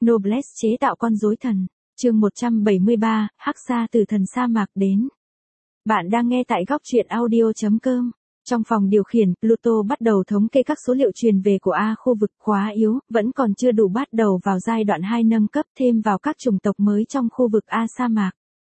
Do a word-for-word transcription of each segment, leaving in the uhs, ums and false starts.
Noblesse chế tạo con rối thần. Chương một trăm bảy mươi ba, Hắc Sa từ thần sa mạc đến. Bạn đang nghe tại góc truyện audio chấm com. Trong phòng điều khiển, Pluto bắt đầu thống kê các số liệu truyền về của A khu vực quá yếu, vẫn còn chưa đủ bắt đầu vào giai đoạn hai nâng cấp thêm vào các chủng tộc mới trong khu vực A sa mạc.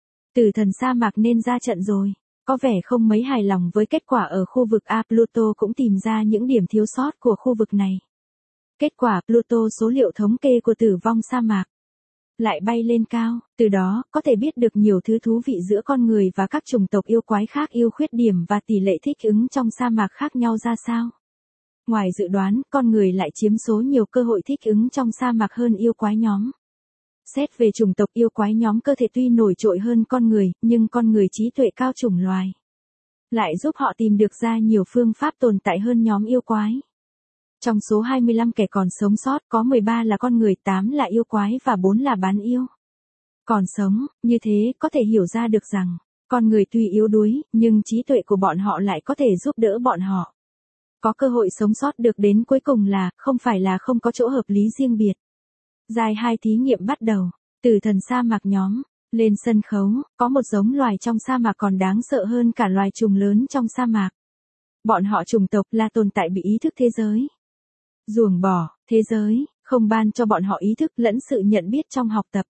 Tử thần sa mạc nên ra trận rồi. Có vẻ không mấy hài lòng với kết quả ở khu vực A. Pluto cũng tìm ra những điểm thiếu sót của khu vực này. Kết quả Pluto số liệu thống kê của tử vong sa mạc lại bay lên cao, từ đó có thể biết được nhiều thứ thú vị giữa con người và các chủng tộc yêu quái khác yêu khuyết điểm và tỷ lệ thích ứng trong sa mạc khác nhau ra sao. Ngoài dự đoán, con người lại chiếm số nhiều cơ hội thích ứng trong sa mạc hơn yêu quái nhóm. Xét về chủng tộc yêu quái nhóm cơ thể tuy nổi trội hơn con người, nhưng con người trí tuệ cao chủng loài lại giúp họ tìm được ra nhiều phương pháp tồn tại hơn nhóm yêu quái. Trong số hai mươi lăm kẻ còn sống sót có mười ba là con người, tám là yêu quái và bốn là bán yêu. Còn sống, như thế có thể hiểu ra được rằng, con người tuy yếu đuối, nhưng trí tuệ của bọn họ lại có thể giúp đỡ bọn họ. Có cơ hội sống sót được đến cuối cùng là, không phải là không có chỗ hợp lý riêng biệt. Giai hai thí nghiệm bắt đầu, tử thần sa mạc nhóm, lên sân khấu, có một giống loài trong sa mạc còn đáng sợ hơn cả loài trùng lớn trong sa mạc. Bọn họ chủng tộc là tồn tại bị ý thức thế giới ruồng bỏ, thế giới không ban cho bọn họ ý thức lẫn sự nhận biết trong học tập.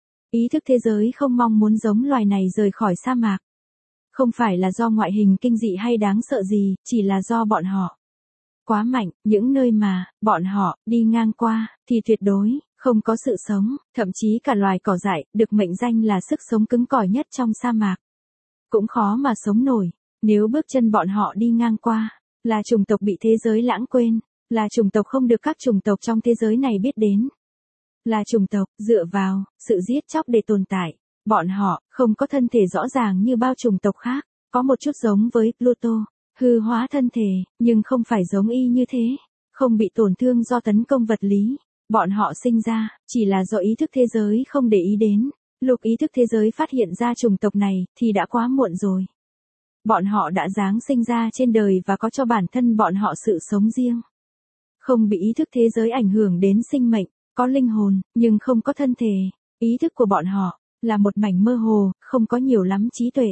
Ý thức thế giới không mong muốn giống loài này rời khỏi sa mạc. Không phải là do ngoại hình kinh dị hay đáng sợ gì, chỉ là do bọn họ quá mạnh, những nơi mà bọn họ đi ngang qua thì tuyệt đối không có sự sống, thậm chí cả loài cỏ dại được mệnh danh là sức sống cứng cỏi nhất trong sa mạc cũng khó mà sống nổi. Nếu bước chân bọn họ đi ngang qua là chủng tộc bị thế giới lãng quên, là chủng tộc không được các chủng tộc trong thế giới này biết đến, là chủng tộc dựa vào sự giết chóc để tồn tại. Bọn họ không có thân thể rõ ràng như bao chủng tộc khác, có một chút giống với Pluto, hư hóa thân thể, nhưng không phải giống y như thế, không bị tổn thương do tấn công vật lý. Bọn họ sinh ra chỉ là do ý thức thế giới không để ý đến. Lúc ý thức thế giới phát hiện ra chủng tộc này thì đã quá muộn rồi. Bọn họ đã giáng sinh ra trên đời và có cho bản thân bọn họ sự sống riêng. Không bị ý thức thế giới ảnh hưởng đến sinh mệnh, có linh hồn, nhưng không có thân thể. Ý thức của bọn họ là một mảnh mơ hồ, không có nhiều lắm trí tuệ.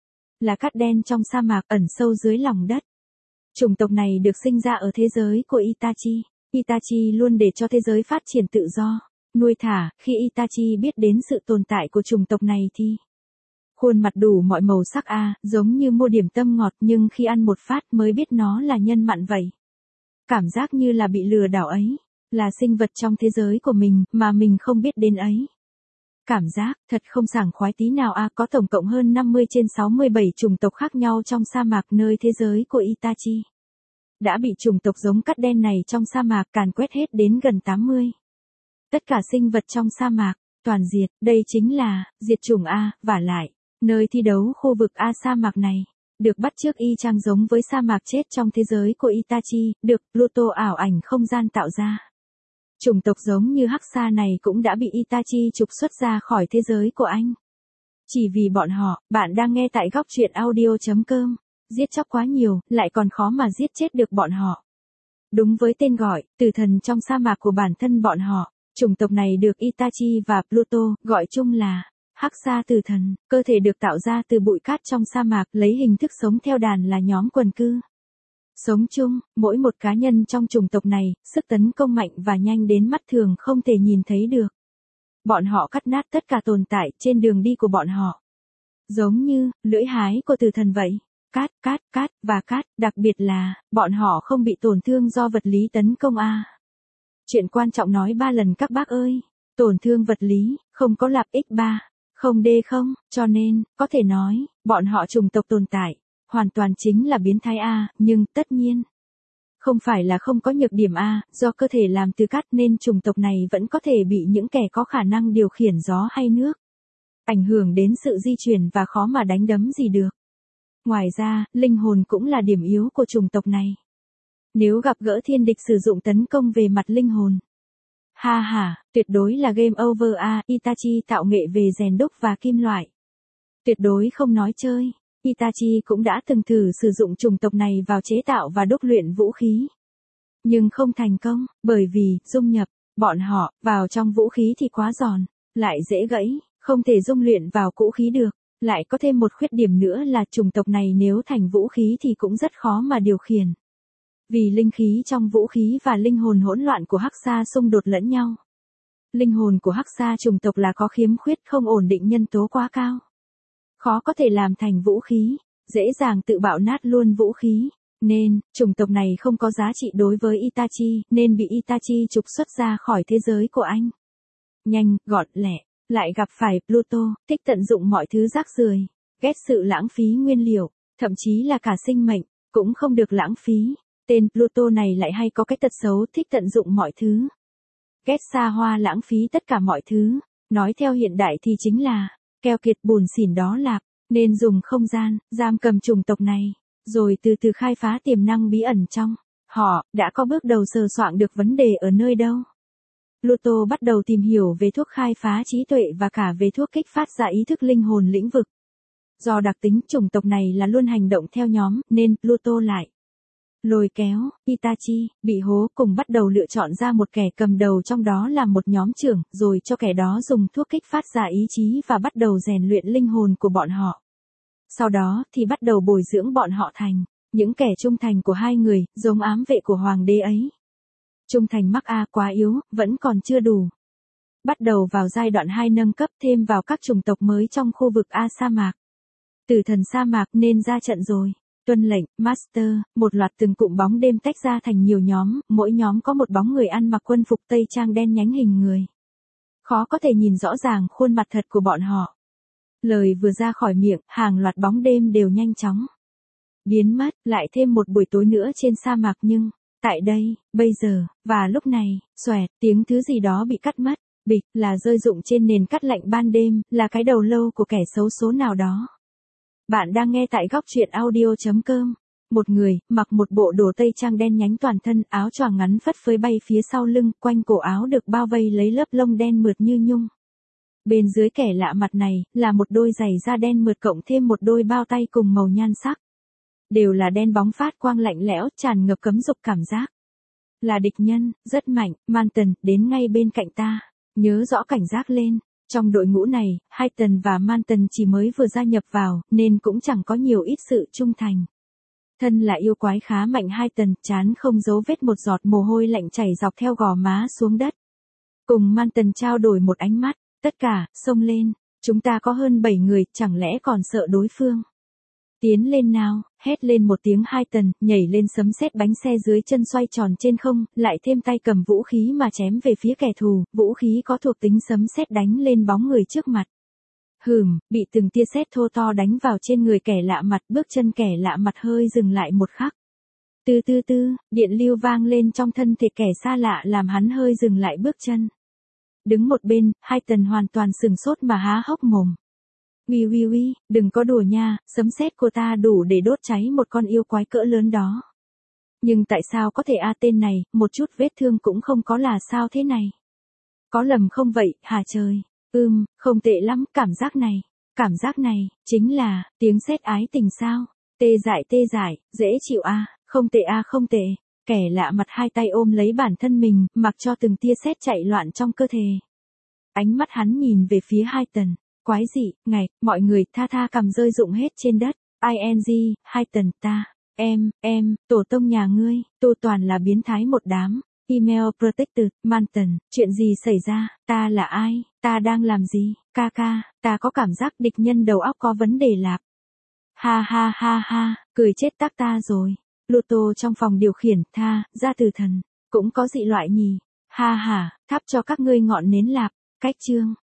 Là cát đen trong sa mạc ẩn sâu dưới lòng đất. Chủng tộc này được sinh ra ở thế giới của Itachi. Itachi luôn để cho thế giới phát triển tự do, nuôi thả. Khi Itachi biết đến sự tồn tại của chủng tộc này thì khuôn mặt đủ mọi màu sắc a, giống như mua điểm tâm ngọt, nhưng khi ăn một phát mới biết nó là nhân mặn vậy. Cảm giác như là bị lừa đảo ấy, là sinh vật trong thế giới của mình mà mình không biết đến ấy. Cảm giác thật không sảng khoái tí nào a. Có tổng cộng hơn năm mươi trên sáu mươi bảy chủng tộc khác nhau trong sa mạc nơi thế giới của Itachi. Đã bị chủng tộc giống cát đen này trong sa mạc càn quét hết đến gần tám mươi. Tất cả sinh vật trong sa mạc toàn diệt, đây chính là diệt chủng a. Vả lại, nơi thi đấu khu vực A sa mạc này được bắt chước y chang giống với sa mạc chết trong thế giới của Itachi, được Pluto ảo ảnh không gian tạo ra. Chủng tộc giống như Hắc Sa này cũng đã bị Itachi trục xuất ra khỏi thế giới của anh. Chỉ vì bọn họ. Bạn đang nghe tại góc truyện audio chấm com. Giết chóc quá nhiều, lại còn khó mà giết chết được bọn họ. Đúng với tên gọi, tử thần trong sa mạc của bản thân bọn họ, chủng tộc này được Itachi và Pluto gọi chung là Hắc Sa tử thần. Cơ thể được tạo ra từ bụi cát trong sa mạc, lấy hình thức sống theo đàn là nhóm quần cư. Sống chung, mỗi một cá nhân trong chủng tộc này, sức tấn công mạnh và nhanh đến mắt thường không thể nhìn thấy được. Bọn họ cắt nát tất cả tồn tại trên đường đi của bọn họ. Giống như lưỡi hái của tử thần vậy. Cát, cát, cát và cát, đặc biệt là bọn họ không bị tổn thương do vật lý tấn công a. Chuyện quan trọng nói ba lần các bác ơi. Tổn thương vật lý không có lạp x ba, không d không, cho nên có thể nói bọn họ chủng tộc tồn tại hoàn toàn chính là biến thái a, nhưng tất nhiên không phải là không có nhược điểm a, do cơ thể làm từ cát nên chủng tộc này vẫn có thể bị những kẻ có khả năng điều khiển gió hay nước ảnh hưởng đến sự di chuyển và khó mà đánh đấm gì được. Ngoài ra, linh hồn cũng là điểm yếu của chủng tộc này. Nếu gặp gỡ thiên địch sử dụng tấn công về mặt linh hồn, ha ha, tuyệt đối là game over a. Itachi tạo nghệ về rèn đúc và kim loại, tuyệt đối không nói chơi. Itachi cũng đã từng thử sử dụng chủng tộc này vào chế tạo và đúc luyện vũ khí. Nhưng không thành công, bởi vì dung nhập Bọn họ, vào trong vũ khí thì quá giòn, lại dễ gãy, không thể dung luyện vào cũ khí được. Lại có thêm một khuyết điểm nữa là chủng tộc này nếu thành vũ khí thì cũng rất khó mà điều khiển. Vì linh khí trong vũ khí và linh hồn hỗn loạn của Hắc Sa xung đột lẫn nhau. Linh hồn của Hắc Sa chủng tộc là có khiếm khuyết không ổn định nhân tố quá cao. Khó có thể làm thành vũ khí, dễ dàng tự bạo nát luôn vũ khí. Nên, chủng tộc này không có giá trị đối với Itachi, nên bị Itachi trục xuất ra khỏi thế giới của anh. Nhanh, gọn lẹ, lại gặp phải Pluto, thích tận dụng mọi thứ rác rưởi, ghét sự lãng phí nguyên liệu, thậm chí là cả sinh mệnh, cũng không được lãng phí. Tên Pluto này lại hay có cái tật xấu thích tận dụng mọi thứ. Ghét xa hoa lãng phí tất cả mọi thứ, nói theo hiện đại thì chính là, keo kiệt bùn xỉn đó lạc, nên dùng không gian, giam cầm chủng tộc này. Rồi từ từ khai phá tiềm năng bí ẩn trong họ, đã có bước đầu sờ soạn được vấn đề ở nơi đâu. Pluto bắt đầu tìm hiểu về thuốc khai phá trí tuệ và cả về thuốc kích phát ra ý thức linh hồn lĩnh vực. Do đặc tính chủng tộc này là luôn hành động theo nhóm, nên Pluto lại lôi kéo Itachi, bị hố cùng bắt đầu lựa chọn ra một kẻ cầm đầu trong đó là một nhóm trưởng, rồi cho kẻ đó dùng thuốc kích phát ra ý chí và bắt đầu rèn luyện linh hồn của bọn họ. Sau đó thì bắt đầu bồi dưỡng bọn họ thành những kẻ trung thành của hai người, giống ám vệ của hoàng đế ấy. Trung thành mắc A quá yếu, vẫn còn chưa đủ. Bắt đầu vào giai đoạn hai nâng cấp thêm vào các chủng tộc mới trong khu vực A sa mạc. Tử thần sa mạc nên ra trận rồi. Tuân lệnh, Master, một loạt từng cụm bóng đêm tách ra thành nhiều nhóm, mỗi nhóm có một bóng người ăn mặc quân phục tây trang đen nhánh hình người. Khó có thể nhìn rõ ràng khuôn mặt thật của bọn họ. Lời vừa ra khỏi miệng, hàng loạt bóng đêm đều nhanh chóng biến mất, lại thêm một buổi tối nữa trên sa mạc nhưng, tại đây, bây giờ, và lúc này, xoẹt, tiếng thứ gì đó bị cắt mất, bịch, là rơi rụng trên nền cắt lạnh ban đêm, là cái đầu lâu của kẻ xấu số nào đó. Bạn đang nghe tại góc truyện audio chấm com. Một người, mặc một bộ đồ tây trang đen nhánh toàn thân, áo choàng ngắn phất phới bay phía sau lưng, quanh cổ áo được bao vây lấy lớp lông đen mượt như nhung. Bên dưới kẻ lạ mặt này, là một đôi giày da đen mượt cộng thêm một đôi bao tay cùng màu nhan sắc. Đều là đen bóng phát quang lạnh lẽo, tràn ngập cấm dục cảm giác. Là địch nhân, rất mạnh, Manton, đến ngay bên cạnh ta. Nhớ rõ cảnh giác lên. Trong đội ngũ này, Hayton và Manton chỉ mới vừa gia nhập vào, nên cũng chẳng có nhiều ít sự trung thành. Thân là yêu quái khá mạnh Hayton, chán không giấu vết một giọt mồ hôi lạnh chảy dọc theo gò má xuống đất. Cùng Manton trao đổi một ánh mắt, tất cả, xông lên, chúng ta có hơn bảy người, chẳng lẽ còn sợ đối phương. Tiến lên nào, hét lên một tiếng Hayton, nhảy lên sấm sét bánh xe dưới chân xoay tròn trên không, lại thêm tay cầm vũ khí mà chém về phía kẻ thù, vũ khí có thuộc tính sấm sét đánh lên bóng người trước mặt. Hừm, bị từng tia sét thô to đánh vào trên người kẻ lạ mặt, bước chân kẻ lạ mặt hơi dừng lại một khắc. Từ từ từ, điện lưu vang lên trong thân thể kẻ xa lạ làm hắn hơi dừng lại bước chân. Đứng một bên, Hayton hoàn toàn sừng sốt mà há hốc mồm. Uy uy uy, đừng có đùa nha, sấm sét của ta đủ để đốt cháy một con yêu quái cỡ lớn đó. Nhưng tại sao có thể a tên này, một chút vết thương cũng không có là sao thế này? Có lầm không vậy, hả trời? Ừm, không tệ lắm, cảm giác này. Cảm giác này, chính là, tiếng sét ái tình sao? Tê dại tê dại, dễ chịu a, không tệ a không tệ. Kẻ lạ mặt hai tay ôm lấy bản thân mình, mặc cho từng tia sét chạy loạn trong cơ thể. Ánh mắt hắn nhìn về phía Hayton. Quái dị, ngạch, mọi người tha tha cầm rơi rụng hết trên đất. ing, Hayton, ta, em, em, tổ tông nhà ngươi, tô toàn là biến thái một đám. Email protected, Manton, chuyện gì xảy ra, ta là ai, ta đang làm gì, ca ca, ta có cảm giác địch nhân đầu óc có vấn đề lạp. Ha ha ha ha, cười chết tắc ta rồi. Pluto trong phòng điều khiển, tha, ra từ thần, cũng có dị loại nhỉ. Ha ha, thắp cho các ngươi ngọn nến lạp, cách chương.